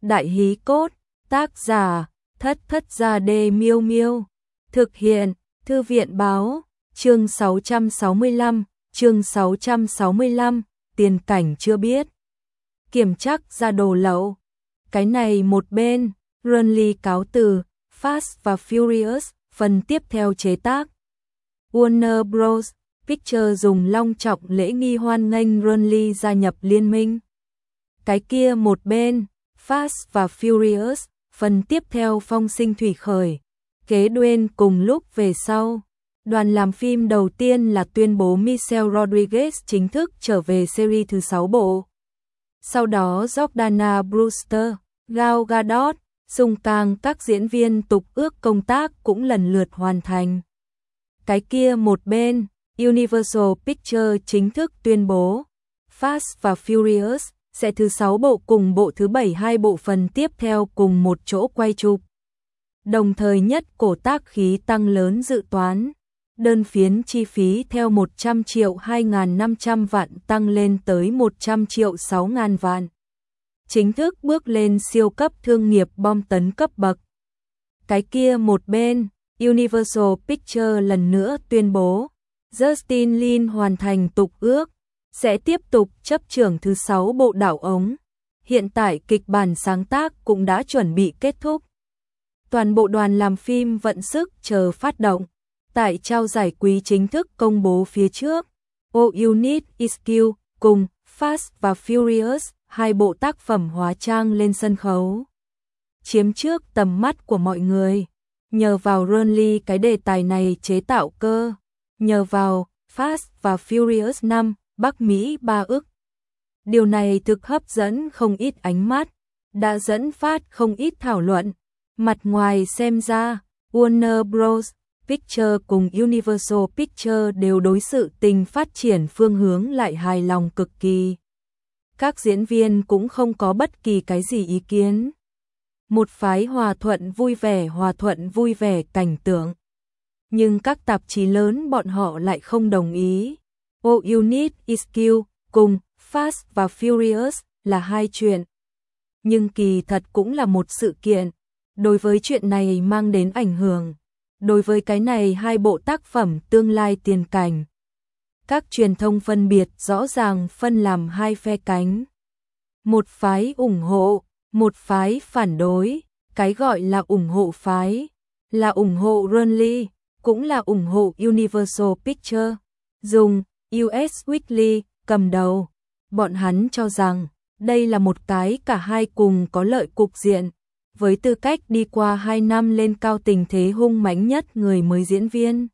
Đại hí cốt, tác giả, Thất Thất Gia Đê Miêu Miêu. Thực hiện, Thư viện báo, chương 665, tiền cảnh chưa biết. Kiểm chắc ra đồ lậu. Cái này một bên, Runly cáo từ, Fast và Furious, phần tiếp theo chế tác. Warner Bros. Pictures dùng long trọng lễ nghi hoan nghênh Runly gia nhập liên minh. Cái kia một bên, Fast và Furious, phần tiếp theo phong sinh thủy khởi, kế đuyên cùng lúc về sau. Đoàn làm phim đầu tiên là tuyên bố Michelle Rodriguez chính thức trở về series thứ 6 bộ. Sau đó Jordana Brewster, Gal Gadot, Sung Kang các diễn viên tục ước công tác cũng lần lượt hoàn thành. Cái kia một bên, Universal Pictures chính thức tuyên bố Fast và Furious sẽ thứ 6 bộ cùng bộ thứ 7 hai bộ phần tiếp theo cùng một chỗ quay chụp. Đồng thời nhất cổ tác khí tăng lớn dự toán. Đơn phiến chi phí theo 100 triệu 2.500 vạn tăng lên tới 100 triệu 6.000 vạn. Chính thức bước lên siêu cấp thương nghiệp bom tấn cấp bậc. Cái kia một bên, Universal Pictures lần nữa tuyên bố Justin Lin hoàn thành tục ước, sẽ tiếp tục chấp trưởng thứ 6 bộ đảo ống. Hiện tại kịch bản sáng tác cũng đã chuẩn bị kết thúc. Toàn bộ đoàn làm phim vận sức chờ phát động. Tại trao giải quý chính thức công bố phía trước, All You Need Is Skill cùng Fast và Furious, hai bộ tác phẩm hóa trang lên sân khấu. Chiếm trước tầm mắt của mọi người. Nhờ vào Runly cái đề tài này chế tạo cơ. Nhờ vào Fast và Furious 5, Bắc Mỹ 3 ức. Điều này thực hấp dẫn không ít ánh mắt, đã dẫn phát không ít thảo luận. Mặt ngoài xem ra, Warner Bros. Pictures cùng Universal Pictures đều đối sự tình phát triển phương hướng lại hài lòng cực kỳ. Các diễn viên cũng không có bất kỳ cái gì ý kiến. Một phái hòa thuận vui vẻ cảnh tượng. Nhưng các tạp chí lớn bọn họ lại không đồng ý. All You Need Is Skill cùng Fast và Furious là hai chuyện. Nhưng kỳ thật cũng là một sự kiện. Đối với chuyện này mang đến ảnh hưởng. Đối với cái này hai bộ tác phẩm tương lai tiền cảnh. Các truyền thông phân biệt rõ ràng phân làm hai phe cánh. Một phái ủng hộ, một phái phản đối. Cái gọi là ủng hộ phái, là ủng hộ Runly, cũng là ủng hộ Universal Pictures. Dùng US Weekly cầm đầu. Bọn hắn cho rằng đây là một cái cả hai cùng có lợi cục diện. Với tư cách đi qua 2 năm lên cao tình thế hung mãnh nhất người mới diễn viên.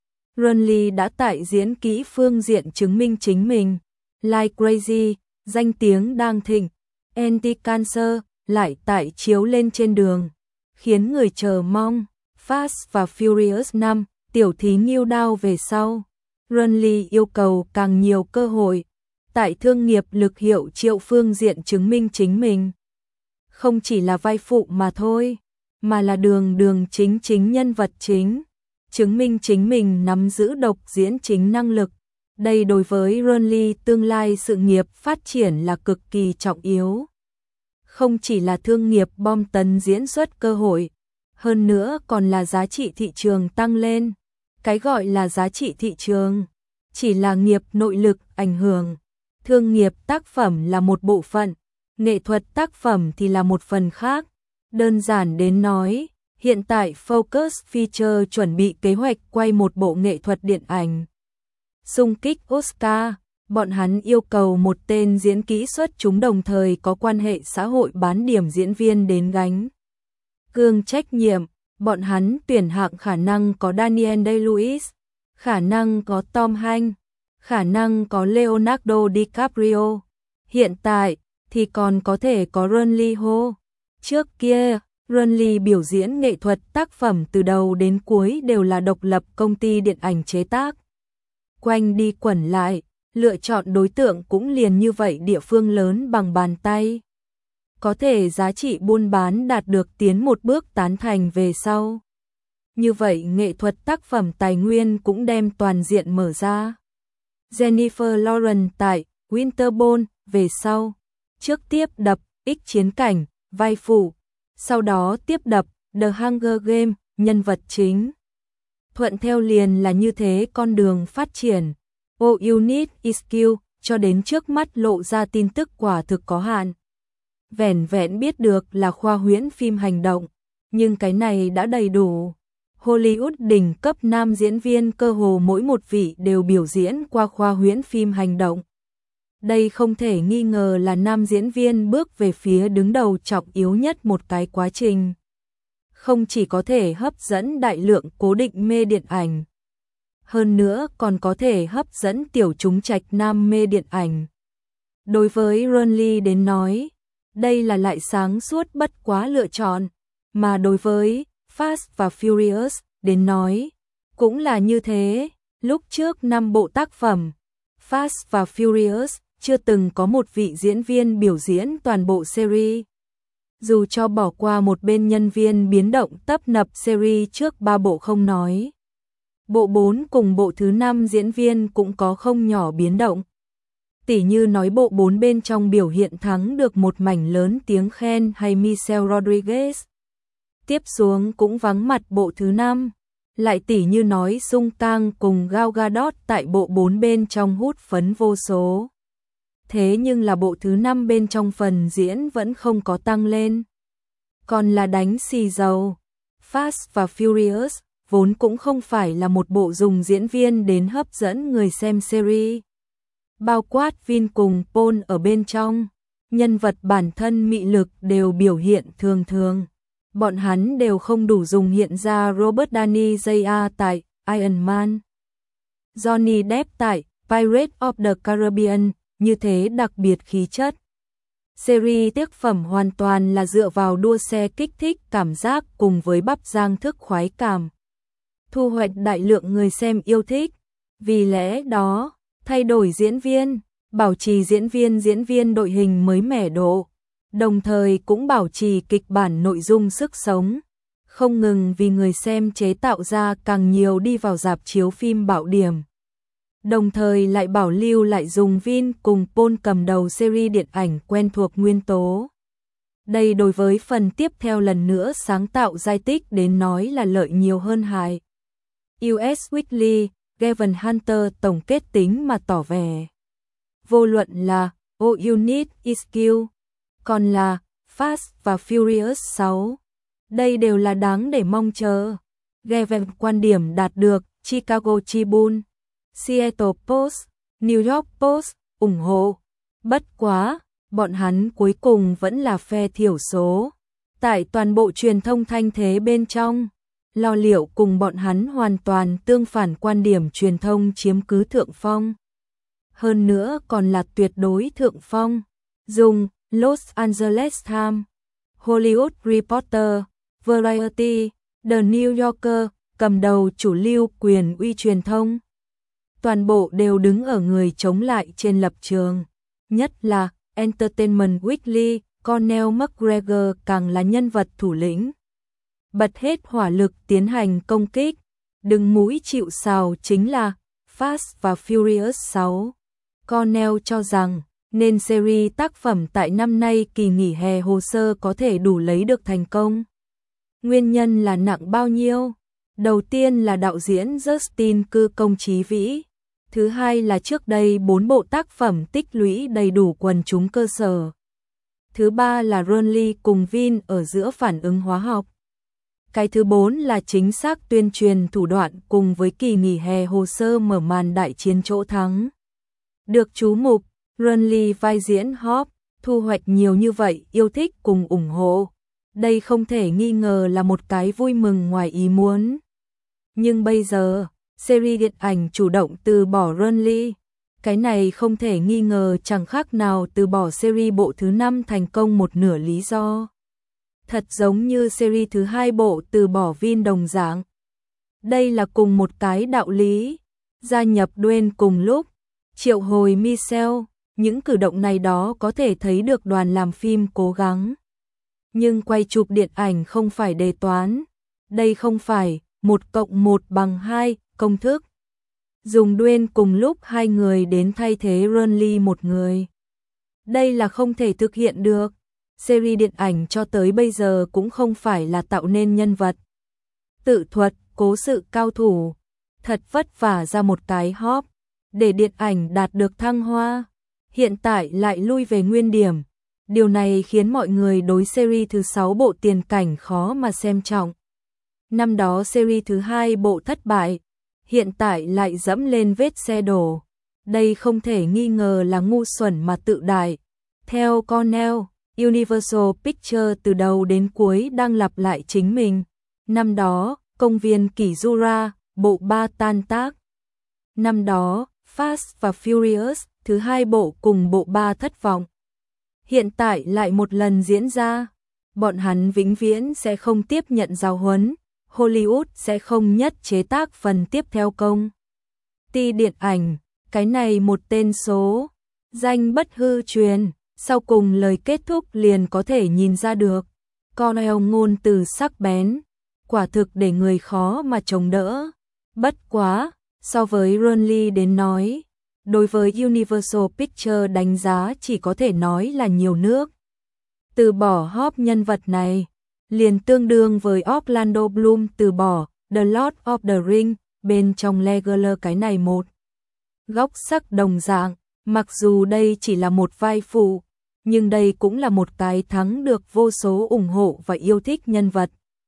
Runly đã tại diễn kỹ phương diện chứng minh chính mình. Like Crazy, danh tiếng đang thịnh. Anti-Cancer, lại tại chiếu lên trên đường. Khiến người chờ mong. Fast và Furious 5, tiểu thí nghiêu đao về sau. Runly yêu cầu càng nhiều cơ hội. Tại thương nghiệp lực hiệu triệu phương diện chứng minh chính mình. Không chỉ là vai phụ mà thôi, mà là đường chính nhân vật chính, chứng minh chính mình nắm giữ độc diễn chính năng lực. Đây đối với Runly tương lai sự nghiệp phát triển là cực kỳ trọng yếu. Không chỉ là thương nghiệp bom tấn diễn xuất cơ hội, hơn nữa còn là giá trị thị trường tăng lên. Cái gọi là giá trị thị trường, chỉ là nghiệp nội lực ảnh hưởng. Thương nghiệp tác phẩm là một bộ phận. Nghệ thuật tác phẩm thì là một phần khác. Đơn giản đến nói, hiện tại Focus Feature chuẩn bị kế hoạch quay một bộ nghệ thuật điện ảnh. Xung kích Oscar, bọn hắn yêu cầu một tên diễn kỹ xuất chúng đồng thời có quan hệ xã hội bán điểm diễn viên đến gánh. Cương trách nhiệm, bọn hắn tuyển hạng khả năng có Daniel Day-Lewis, khả năng có Tom Hanks, khả năng có Leonardo DiCaprio. Hiện tại, thì còn có thể có Runly Ho. Trước kia, Runly biểu diễn nghệ thuật tác phẩm từ đầu đến cuối đều là độc lập công ty điện ảnh chế tác. Quanh đi quẩn lại, lựa chọn đối tượng cũng liền như vậy địa phương lớn bằng bàn tay. Có thể giá trị buôn bán đạt được tiến một bước tán thành về sau. Như vậy nghệ thuật tác phẩm tài nguyên cũng đem toàn diện mở ra. Jennifer Lawrence tại Winterborn về sau. Trước tiếp đập, X chiến cảnh, vai phụ, sau đó tiếp đập The Hunger Games, nhân vật chính. Thuận theo liền là như thế con đường phát triển. All You Need Is Skill, cho đến trước mắt lộ ra tin tức quả thực có hạn. Vẻn vẹn biết được là khoa huyễn phim hành động, nhưng cái này đã đầy đủ. Hollywood đỉnh cấp nam diễn viên cơ hồ mỗi một vị đều biểu diễn qua khoa huyễn phim hành động. Đây không thể nghi ngờ là nam diễn viên bước về phía đứng đầu trọng yếu nhất một cái quá trình. Không chỉ có thể hấp dẫn đại lượng cố định mê điện ảnh, hơn nữa còn có thể hấp dẫn tiểu chúng trạch nam mê điện ảnh. Đối với Ronly đến nói, đây là lại sáng suốt bất quá lựa chọn, mà đối với Fast và Furious đến nói, cũng là như thế. Lúc trước 5 bộ tác phẩm, Fast và Furious chưa từng có một vị diễn viên biểu diễn toàn bộ series. Dù cho bỏ qua một bên nhân viên biến động tấp nập series trước 3 bộ không nói, bộ 4 cùng bộ thứ 5 diễn viên cũng có không nhỏ biến động. Tỉ như nói bộ 4 bên trong biểu hiện thắng được một mảnh lớn tiếng khen hay Michelle Rodriguez. Tiếp xuống cũng vắng mặt bộ thứ 5. Lại tỉ như nói Sung Kang cùng Gal Gadot tại bộ 4 bên trong hút phấn vô số. Thế nhưng là bộ thứ 5 bên trong phần diễn vẫn không có tăng lên. Còn là đánh xì dầu. Fast và Furious vốn cũng không phải là một bộ dùng diễn viên đến hấp dẫn người xem series. Bao quát Vin cùng Paul ở bên trong, nhân vật bản thân mị lực đều biểu hiện thường thường. Bọn hắn đều không đủ dùng hiện ra Robert Downey Jr. tại Iron Man, Johnny Depp tại Pirates of the Caribbean, như thế đặc biệt khí chất. Series tác phẩm hoàn toàn là dựa vào đua xe kích thích cảm giác cùng với bắp rang thức khoái cảm. Thu hoạch đại lượng người xem yêu thích. Vì lẽ đó, thay đổi diễn viên, bảo trì diễn viên đội hình mới mẻ độ, đồng thời cũng bảo trì kịch bản nội dung sức sống, không ngừng vì người xem chế tạo ra càng nhiều đi vào rạp chiếu phim bạo điểm. Đồng thời lại bảo lưu lại dùng Vin cùng Paul cầm đầu series điện ảnh quen thuộc nguyên tố. Đây đối với phần tiếp theo lần nữa sáng tạo giai tích đến nói là lợi nhiều hơn hại. US Weekly, Gavin Hunter tổng kết tính mà tỏ vẻ. Vô luận là All You Need Is Skill, còn là Fast và Furious 6. Đây đều là đáng để mong chờ. Gavin quan điểm đạt được Chicago Tribune, Seattle Post, New York Post ủng hộ. Bất quá, bọn hắn cuối cùng vẫn là phe thiểu số. Tại toàn bộ truyền thông thanh thế bên trong, lo liệu cùng bọn hắn hoàn toàn tương phản quan điểm truyền thông chiếm cứ thượng phong. Hơn nữa còn là tuyệt đối thượng phong. Dùng Los Angeles Times, Hollywood Reporter, Variety, The New Yorker cầm đầu chủ lưu quyền uy truyền thông. Toàn bộ đều đứng ở người chống lại trên lập trường. Nhất là Entertainment Weekly, Conor McGregor càng là nhân vật thủ lĩnh. Bật hết hỏa lực tiến hành công kích. Đứng mũi chịu sào chính là Fast và Furious 6. Conor cho rằng nên series tác phẩm tại năm nay kỳ nghỉ hè hồ sơ có thể đủ lấy được thành công. Nguyên nhân là nặng bao nhiêu? Đầu tiên là đạo diễn Justin Cư công trí vĩ. Thứ hai là trước đây 4 bộ tác phẩm tích lũy đầy đủ quần chúng cơ sở. Thứ ba là Ronly cùng Vin ở giữa phản ứng hóa học. Cái thứ 4 là chính xác tuyên truyền thủ đoạn cùng với kỳ nghỉ hè hồ sơ mở màn đại chiến chỗ thắng. Được chú mục, Ronly vai diễn Hop, thu hoạch nhiều như vậy yêu thích cùng ủng hộ. Đây không thể nghi ngờ là một cái vui mừng ngoài ý muốn. Nhưng bây giờ, series điện ảnh chủ động từ bỏ Ronly. Cái này không thể nghi ngờ chẳng khác nào từ bỏ series bộ thứ 5 thành công một nửa lý do. Thật giống như series thứ 2 bộ từ bỏ Vin đồng dạng. Đây là cùng một cái đạo lý. Gia nhập Dwayne cùng lúc, triệu hồi Michelle, những cử động này đó có thể thấy được đoàn làm phim cố gắng. Nhưng quay chụp điện ảnh không phải đề toán. Đây không phải 1+1=2 công thức. Dùng Dwayne cùng lúc 2 người đến thay thế Ronly một người. Đây là không thể thực hiện được. series điện ảnh cho tới bây giờ cũng không phải là tạo nên nhân vật tự thuật, cố sự cao thủ, thật vất vả ra một cái hop để điện ảnh đạt được thăng hoa, hiện tại lại lui về nguyên điểm. Điều này khiến mọi người đối series thứ 6 bộ tiền cảnh khó mà xem trọng. Năm đó series thứ 2 bộ thất bại, hiện tại lại dẫm lên vết xe đổ. Đây không thể nghi ngờ là ngu xuẩn mà tự đại. Theo Cornell, Universal Pictures từ đầu đến cuối đang lặp lại chính mình. Năm đó, Công viên Kỷ Jura, bộ 3 tan tác. Năm đó, Fast và Furious, thứ 2 bộ cùng bộ 3 thất vọng. Hiện tại lại một lần diễn ra. Bọn hắn vĩnh viễn sẽ không tiếp nhận giáo huấn. Hollywood sẽ không nhất chế tác phần tiếp theo công ty điện ảnh. Cái này một tên số danh bất hư truyền. Sau cùng lời kết thúc liền có thể nhìn ra được. Cornell ngôn từ sắc bén, quả thực để người khó mà chống đỡ. Bất quá, so với Ronly đến nói, đối với Universal Pictures đánh giá chỉ có thể nói là nhiều nước. Từ bỏ Hope nhân vật này, liền tương đương với Orlando Bloom từ bỏ The Lord of the Rings, bên trong Legolas cái này một góc sắc đồng dạng, mặc dù đây chỉ là một vai phụ, nhưng đây cũng là một cái thắng được vô số ủng hộ và yêu thích nhân vật.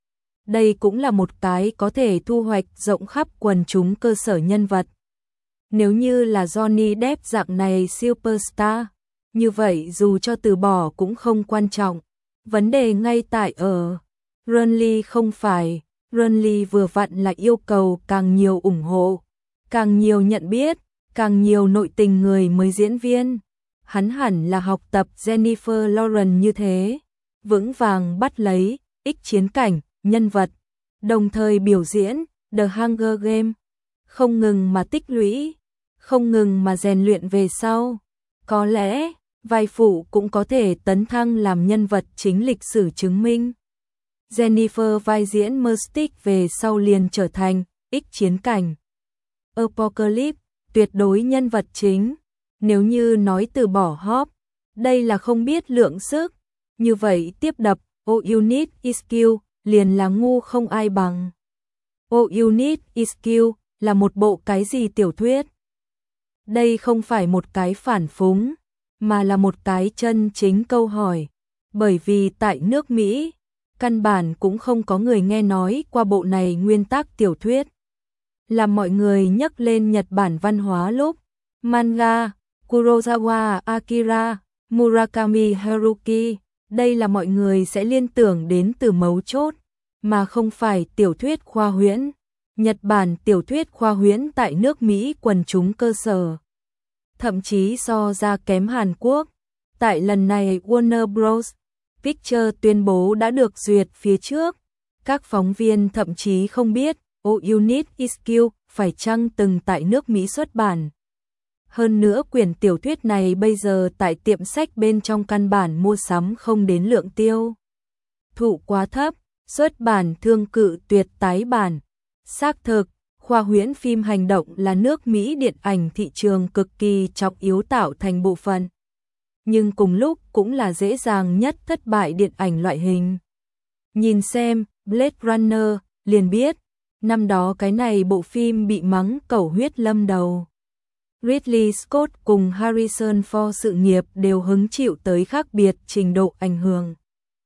Đây cũng là một cái có thể thu hoạch rộng khắp quần chúng cơ sở nhân vật. Nếu như là Johnny Depp dạng này superstar, như vậy dù cho từ bỏ cũng không quan trọng. Vấn đề ngay tại ở Ronly không phải, Ronly vừa vặn là yêu cầu càng nhiều ủng hộ, càng nhiều nhận biết, càng nhiều nội tình người mới diễn viên. Hắn hẳn là học tập Jennifer Lawrence như thế, vững vàng bắt lấy ích chiến cảnh, nhân vật, đồng thời biểu diễn The Hunger Games, không ngừng mà tích lũy, không ngừng mà rèn luyện về sau. Có lẽ, vai phụ cũng có thể tấn thăng làm nhân vật chính lịch sử chứng minh. Jennifer vai diễn Mystique về sau liền trở thành ích chiến cảnh. Apocalypse, tuyệt đối nhân vật chính. Nếu như nói từ bỏ Hope, đây là không biết lượng sức. Như vậy tiếp đập All You Need Is Skill liền là ngu không ai bằng. All You Need Is Skill là một bộ cái gì tiểu thuyết? Đây không phải một cái phản phúng, mà là một cái chân chính câu hỏi. Bởi vì tại nước Mỹ, căn bản cũng không có người nghe nói qua bộ này nguyên tác tiểu thuyết. Làm mọi người nhắc lên Nhật Bản văn hóa lúc manga, Kurosawa Akira, Murakami Haruki, đây là mọi người sẽ liên tưởng đến từ mấu chốt, mà không phải tiểu thuyết khoa huyễn. Nhật Bản tiểu thuyết khoa huyễn tại nước Mỹ quần chúng cơ sở, thậm chí so ra kém Hàn Quốc. Tại lần này Warner Bros. Pictures tuyên bố đã được duyệt phía trước, các phóng viên thậm chí không biết All You Need Is Skill phải chăng từng tại nước Mỹ xuất bản. Hơn nữa quyển tiểu thuyết này bây giờ tại tiệm sách bên trong căn bản mua sắm không đến lượng tiêu thụ quá thấp, xuất bản thương cự tuyệt tái bản. Xác thực, khoa huyễn phim hành động là nước Mỹ điện ảnh thị trường cực kỳ trọng yếu tạo thành bộ phận, nhưng cùng lúc cũng là dễ dàng nhất thất bại điện ảnh loại hình. Nhìn xem Blade Runner liền biết, năm đó cái này bộ phim bị mắng cẩu huyết lâm đầu. Ridley Scott cùng Harrison Ford sự nghiệp đều hứng chịu tới khác biệt trình độ ảnh hưởng.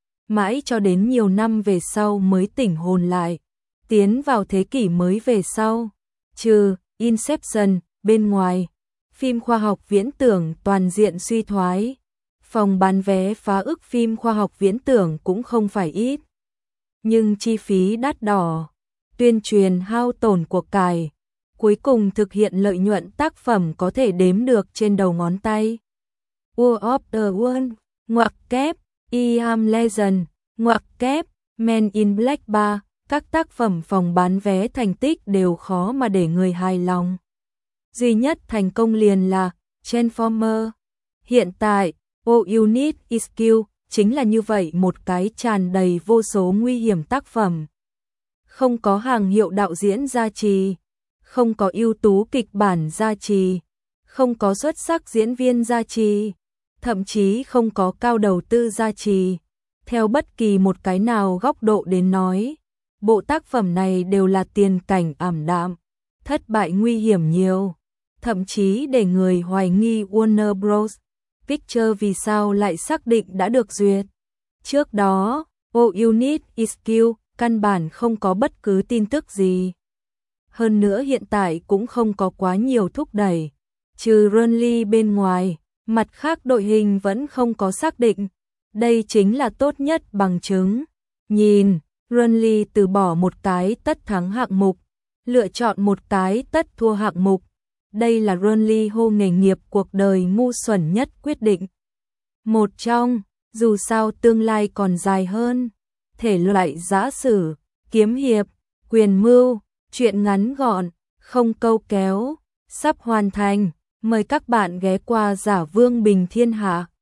Mãi cho đến nhiều năm về sau mới tỉnh hồn lại, tiến vào thế kỷ mới về sau. Trừ Inception, bên ngoài, phim khoa học viễn tưởng toàn diện suy thoái. Phòng bán vé phá ức phim khoa học viễn tưởng cũng không phải ít. Nhưng chi phí đắt đỏ, tuyên truyền hao tổn của cải, cuối cùng thực hiện lợi nhuận tác phẩm có thể đếm được trên đầu ngón tay. War of the World, ngoặc kép, I Am Legend, ngoặc kép, Men in Black 3, các tác phẩm phòng bán vé thành tích đều khó mà để người hài lòng. Duy nhất thành công liền là Transformer. Hiện tại, All You Need Is Skill chính là như vậy một cái tràn đầy vô số nguy hiểm tác phẩm. Không có hàng hiệu đạo diễn gia trì, không có ưu tú kịch bản gia trì, không có xuất sắc diễn viên gia trì, thậm chí không có cao đầu tư gia trì. Theo bất kỳ một cái nào góc độ đến nói, bộ tác phẩm này đều là tiền cảnh ảm đạm, thất bại nguy hiểm nhiều, thậm chí để người hoài nghi Warner Bros. Pictures vì sao lại xác định đã được duyệt. Trước đó, All You Need Is Kill căn bản không có bất cứ tin tức gì. Hơn nữa hiện tại cũng không có quá nhiều thúc đẩy, trừ Burnley bên ngoài, mặt khác đội hình vẫn không có xác định. Đây chính là tốt nhất bằng chứng. Nhìn, Burnley từ bỏ một cái tất thắng hạng mục, lựa chọn một cái tất thua hạng mục. Đây là Burnley hô nghề nghiệp cuộc đời ngu xuẩn nhất quyết định. Một trong, dù sao tương lai còn dài hơn. Thể loại giã sử, kiếm hiệp, quyền mưu, truyện ngắn gọn, không câu kéo, sắp hoàn thành. Mời các bạn ghé qua Giả Vương Bình Thiên Hạ.